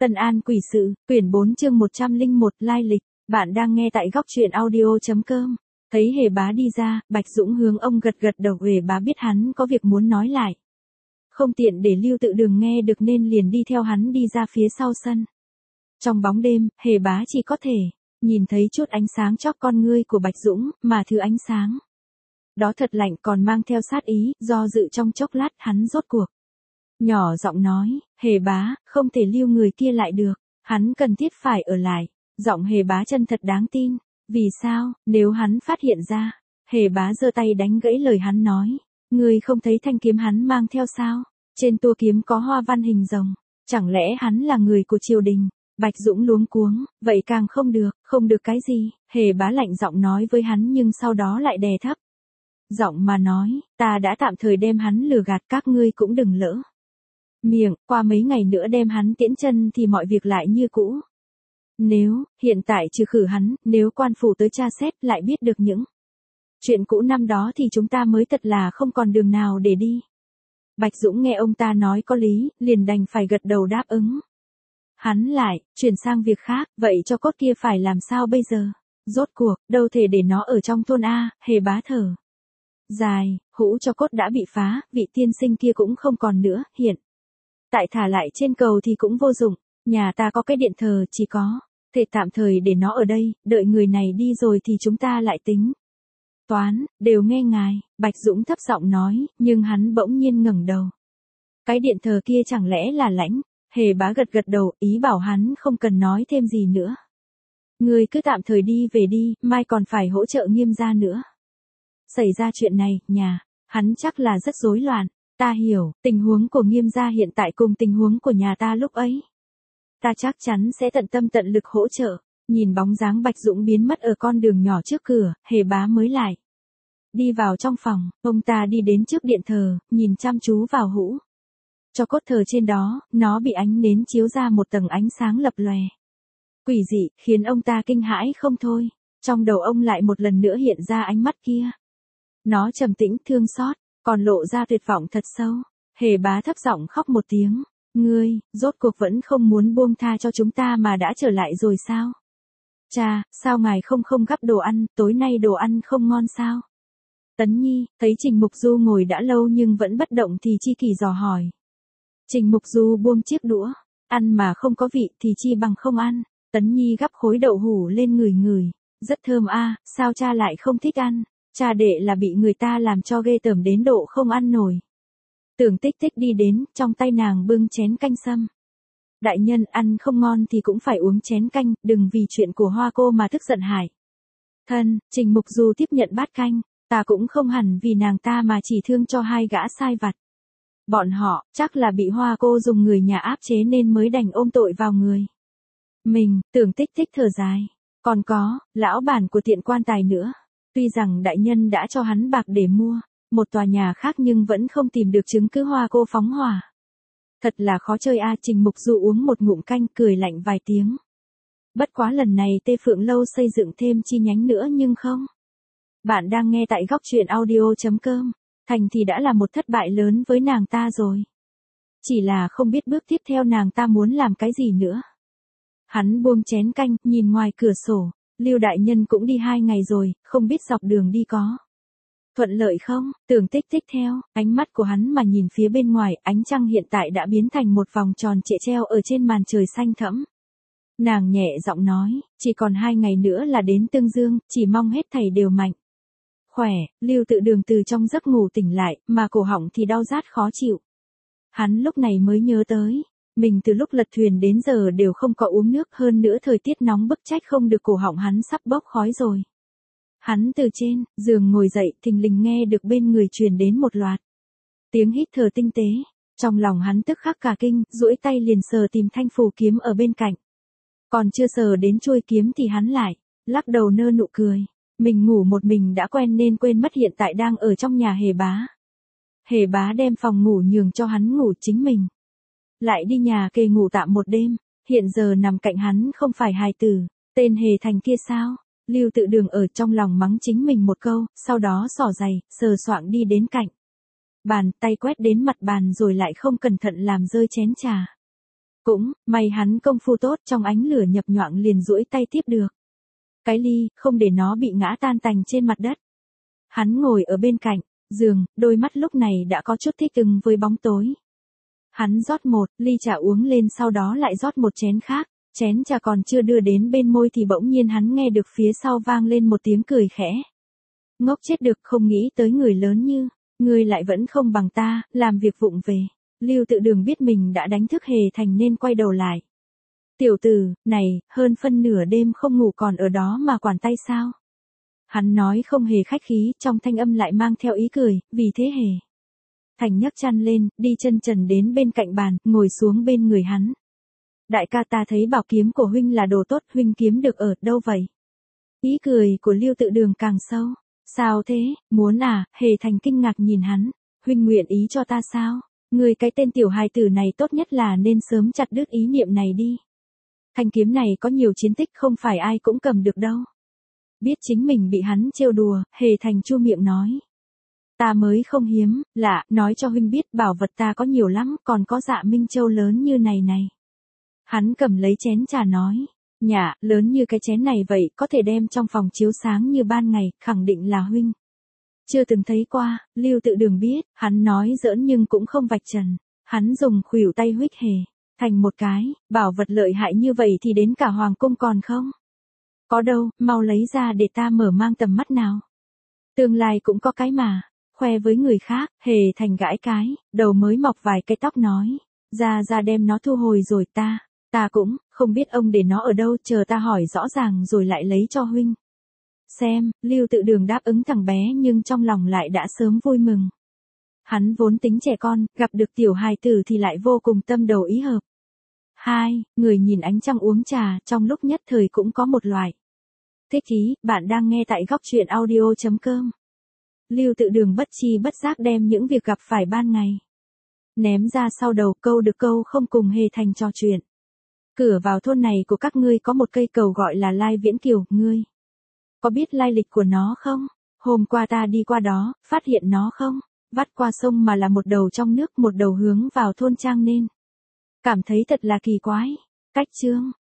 Tân An Quỷ Sự, quyển 4 chương 101, lai lịch. Bạn đang nghe tại góc truyện audio.com. Thấy Hề Bá đi ra, Bạch Dũng hướng ông gật gật đầu. Hề Bá biết hắn có việc muốn nói lại. Không tiện để Lưu Tự Đường nghe được nên liền đi theo hắn đi ra phía sau sân. Trong bóng đêm, Hề Bá chỉ có thể nhìn thấy chút ánh sáng chóp con ngươi của Bạch Dũng, mà thứ ánh sáng đó thật lạnh còn mang theo sát ý. Do dự trong chốc lát hắn rốt cuộc nhỏ giọng nói, Hề Bá, không thể lưu người kia lại được, hắn cần thiết phải ở lại. Giọng Hề Bá chân thật đáng tin. Vì sao? Nếu hắn phát hiện ra. Hề Bá giơ tay đánh gãy lời hắn nói, ngươi không thấy thanh kiếm hắn mang theo sao? Trên tua kiếm có hoa văn hình rồng, chẳng lẽ hắn là người của triều đình? Bạch Dũng luống cuống, vậy càng không được cái gì? Hề Bá lạnh giọng nói với hắn nhưng sau đó lại đè thấp giọng mà nói, ta đã tạm thời đem hắn lừa gạt, các ngươi cũng đừng lỡ miệng, qua mấy ngày nữa đem hắn tiễn chân thì mọi việc lại như cũ. Nếu, hiện tại trừ khử hắn, nếu quan phủ tới tra xét lại biết được những chuyện cũ năm đó thì chúng ta mới thật là không còn đường nào để đi. Bạch Dũng nghe ông ta nói có lý, liền đành phải gật đầu đáp ứng. Hắn lại, chuyển sang việc khác, vậy cho cốt kia phải làm sao bây giờ? Rốt cuộc, đâu thể để nó ở trong thôn A. Hề Bá thở dài, hũ cho cốt đã bị phá, vị tiên sinh kia cũng không còn nữa, hiện tại thả lại trên cầu thì cũng vô dụng, nhà ta có cái điện thờ, chỉ có thể tạm thời để nó ở đây, đợi người này đi rồi thì chúng ta lại tính toán. Đều nghe ngài, Bạch Dũng thấp giọng nói, nhưng hắn bỗng nhiên ngẩng đầu. Cái điện thờ kia chẳng lẽ là Lãnh? Hề Bá gật gật đầu, ý bảo hắn không cần nói thêm gì nữa. Ngươi cứ tạm thời đi về đi, mai còn phải hỗ trợ Nghiêm gia nữa. Xảy ra chuyện này, nhà hắn chắc là rất rối loạn. Ta hiểu, tình huống của Nghiêm gia hiện tại cùng tình huống của nhà ta lúc ấy. Ta chắc chắn sẽ tận tâm tận lực hỗ trợ. Nhìn bóng dáng Bạch Dũng biến mất ở con đường nhỏ trước cửa, Hề Bá mới lại đi vào trong phòng. Ông ta đi đến trước điện thờ, nhìn chăm chú vào hũ cho cốt thờ trên đó, nó bị ánh nến chiếu ra một tầng ánh sáng lập lòe quỷ dị, khiến ông ta kinh hãi không thôi. Trong đầu ông lại một lần nữa hiện ra ánh mắt kia. Nó trầm tĩnh, thương xót, còn lộ ra tuyệt vọng thật sâu. Hề Bá thấp giọng khóc một tiếng. Ngươi, rốt cuộc vẫn không muốn buông tha cho chúng ta mà đã trở lại rồi sao? Cha, sao ngài không gắp đồ ăn, tối nay đồ ăn không ngon sao? Tấn Nhi, thấy Trình Mục Du ngồi đã lâu nhưng vẫn bất động thì Chi Kỳ dò hỏi. Trình Mục Du buông chiếc đũa, ăn mà không có vị thì chi bằng không ăn. Tấn Nhi gắp khối đậu hủ lên ngửi ngửi, rất thơm a, sao cha lại không thích ăn? Cha đệ là bị người ta làm cho ghê tởm đến độ không ăn nổi. Tưởng Tích Tích đi đến, trong tay nàng bưng chén canh sâm. Đại nhân, ăn không ngon thì cũng phải uống chén canh, đừng vì chuyện của Hoa cô mà tức giận hại thân. Trình Mục Du tiếp nhận bát canh, ta cũng không hẳn vì nàng ta mà chỉ thương cho hai gã sai vặt. Bọn họ, chắc là bị Hoa cô dùng người nhà áp chế nên mới đành ôm tội vào người mình. Tưởng Tích Tích thở dài. Còn có, lão bản của tiện quan tài nữa. Tuy rằng đại nhân đã cho hắn bạc để mua một tòa nhà khác nhưng vẫn không tìm được chứng cứ Hoa cô phóng hỏa. Thật là khó chơi a. Trình Mục Du uống một ngụm canh, cười lạnh vài tiếng. Bất quá lần này Tê Phượng Lâu xây dựng thêm chi nhánh nữa nhưng không. Bạn đang nghe tại góc truyện audio.com. Thành thì đã là một thất bại lớn với nàng ta rồi. Chỉ là không biết bước tiếp theo nàng ta muốn làm cái gì nữa. Hắn buông chén canh, nhìn ngoài cửa sổ. Lưu đại nhân cũng đi 2 ngày rồi, không biết dọc đường đi có thuận lợi không? Tưởng Tích Tích theo ánh mắt của hắn mà nhìn phía bên ngoài, ánh trăng hiện tại đã biến thành một vòng tròn trịa treo ở trên màn trời xanh thẫm. Nàng nhẹ giọng nói, chỉ còn 2 ngày nữa là đến Tương Dương, chỉ mong hết thảy đều mạnh khỏe. Lưu Tự Đường từ trong giấc ngủ tỉnh lại, mà cổ họng thì đau rát khó chịu. Hắn lúc này mới nhớ tới, mình từ lúc lật thuyền đến giờ đều không có uống nước, hơn nữa thời tiết nóng bức trách không được cổ họng hắn sắp bốc khói rồi. Hắn từ trên giường ngồi dậy, thình lình nghe được bên người truyền đến một loạt tiếng hít thở tinh tế. Trong lòng hắn tức khắc cả kinh, duỗi tay liền sờ tìm thanh phù kiếm ở bên cạnh. Còn chưa sờ đến chuôi kiếm thì hắn lại lắc đầu nơ nụ cười. Mình ngủ một mình đã quen nên quên mất hiện tại đang ở trong nhà Hề Bá. Hề Bá đem phòng ngủ nhường cho hắn ngủ, chính mình lại đi nhà kề ngủ tạm một đêm. Hiện giờ nằm cạnh hắn không phải hài tử tên Hề Thành kia sao? Lưu Tự Đường ở trong lòng mắng chính mình một câu, sau đó xỏ giày, sờ soạng đi đến cạnh bàn, tay quét đến mặt bàn rồi lại không cẩn thận làm rơi chén trà. Cũng, may hắn công phu tốt, trong ánh lửa nhập nhoạng liền duỗi tay tiếp được cái ly, không để nó bị ngã tan tành trên mặt đất. Hắn ngồi ở bên cạnh giường, đôi mắt lúc này đã có chút thích ứng với bóng tối. Hắn rót một ly trà uống lên, sau đó lại rót một chén khác. Chén trà còn chưa đưa đến bên môi thì bỗng nhiên hắn nghe được phía sau vang lên một tiếng cười khẽ. Ngốc chết được, không nghĩ tới người lớn như ngươi lại vẫn không bằng ta, làm việc vụng về. Lưu Tự Đường biết mình đã đánh thức Hề Thành nên quay đầu lại. Tiểu tử, này, hơn phân nửa đêm không ngủ còn ở đó mà quản tay sao? Hắn nói không hề khách khí, trong thanh âm lại mang theo ý cười, vì thế Hề Thành nhấc chăn lên, đi chân trần đến bên cạnh bàn, ngồi xuống bên người hắn. Đại ca, ta thấy bảo kiếm của huynh là đồ tốt, huynh kiếm được ở đâu vậy? Ý cười của Lưu Tự Đường càng sâu. Sao thế, muốn à? Hề Thành kinh ngạc nhìn hắn. Huynh nguyện ý cho ta sao? Người cái tên tiểu hài tử này tốt nhất là nên sớm chặt đứt ý niệm này đi. Thanh kiếm này có nhiều chiến tích, không phải ai cũng cầm được đâu. Biết chính mình bị hắn trêu đùa, Hề Thành chu miệng nói. Ta mới không hiếm, lạ, nói cho huynh biết bảo vật ta có nhiều lắm, còn có Dạ Minh Châu lớn như này này. Hắn cầm lấy chén trà nói. Nhả, lớn như cái chén này vậy, có thể đem trong phòng chiếu sáng như ban ngày, khẳng định là huynh chưa từng thấy qua. Lưu Tự Đường biết, hắn nói giỡn nhưng cũng không vạch trần. Hắn dùng khuỷu tay huých Hề Thành một cái, bảo vật lợi hại như vậy thì đến cả hoàng cung còn không? Có đâu, mau lấy ra để ta mở mang tầm mắt nào. Tương lai cũng có cái mà, khoe với người khác. Hề Thành gãi cái, đầu mới mọc vài cái tóc nói. Ra đem nó thu hồi rồi, ta cũng không biết ông để nó ở đâu, chờ ta hỏi rõ ràng rồi lại lấy cho huynh xem. Lưu Tự Đường đáp ứng thằng bé nhưng trong lòng lại đã sớm vui mừng. Hắn vốn tính trẻ con, gặp được tiểu hài tử thì lại vô cùng tâm đầu ý hợp. Hai người nhìn ánh trăng uống trà, trong lúc nhất thời cũng có một loại thích ý. Bạn đang nghe tại góc truyện audio.com. Lưu Tự Đường bất chi bất giác đem những việc gặp phải ban ngày ném ra sau đầu, câu được câu không cùng Hề Thành trò chuyện. Cửa vào thôn này của các ngươi có một cây cầu gọi là Lai Viễn Kiều, ngươi có biết lai lịch của nó không? Hôm qua ta đi qua đó, phát hiện nó không vắt qua sông mà là một đầu trong nước, một đầu hướng vào thôn trang nên cảm thấy thật là kỳ quái. Cách chương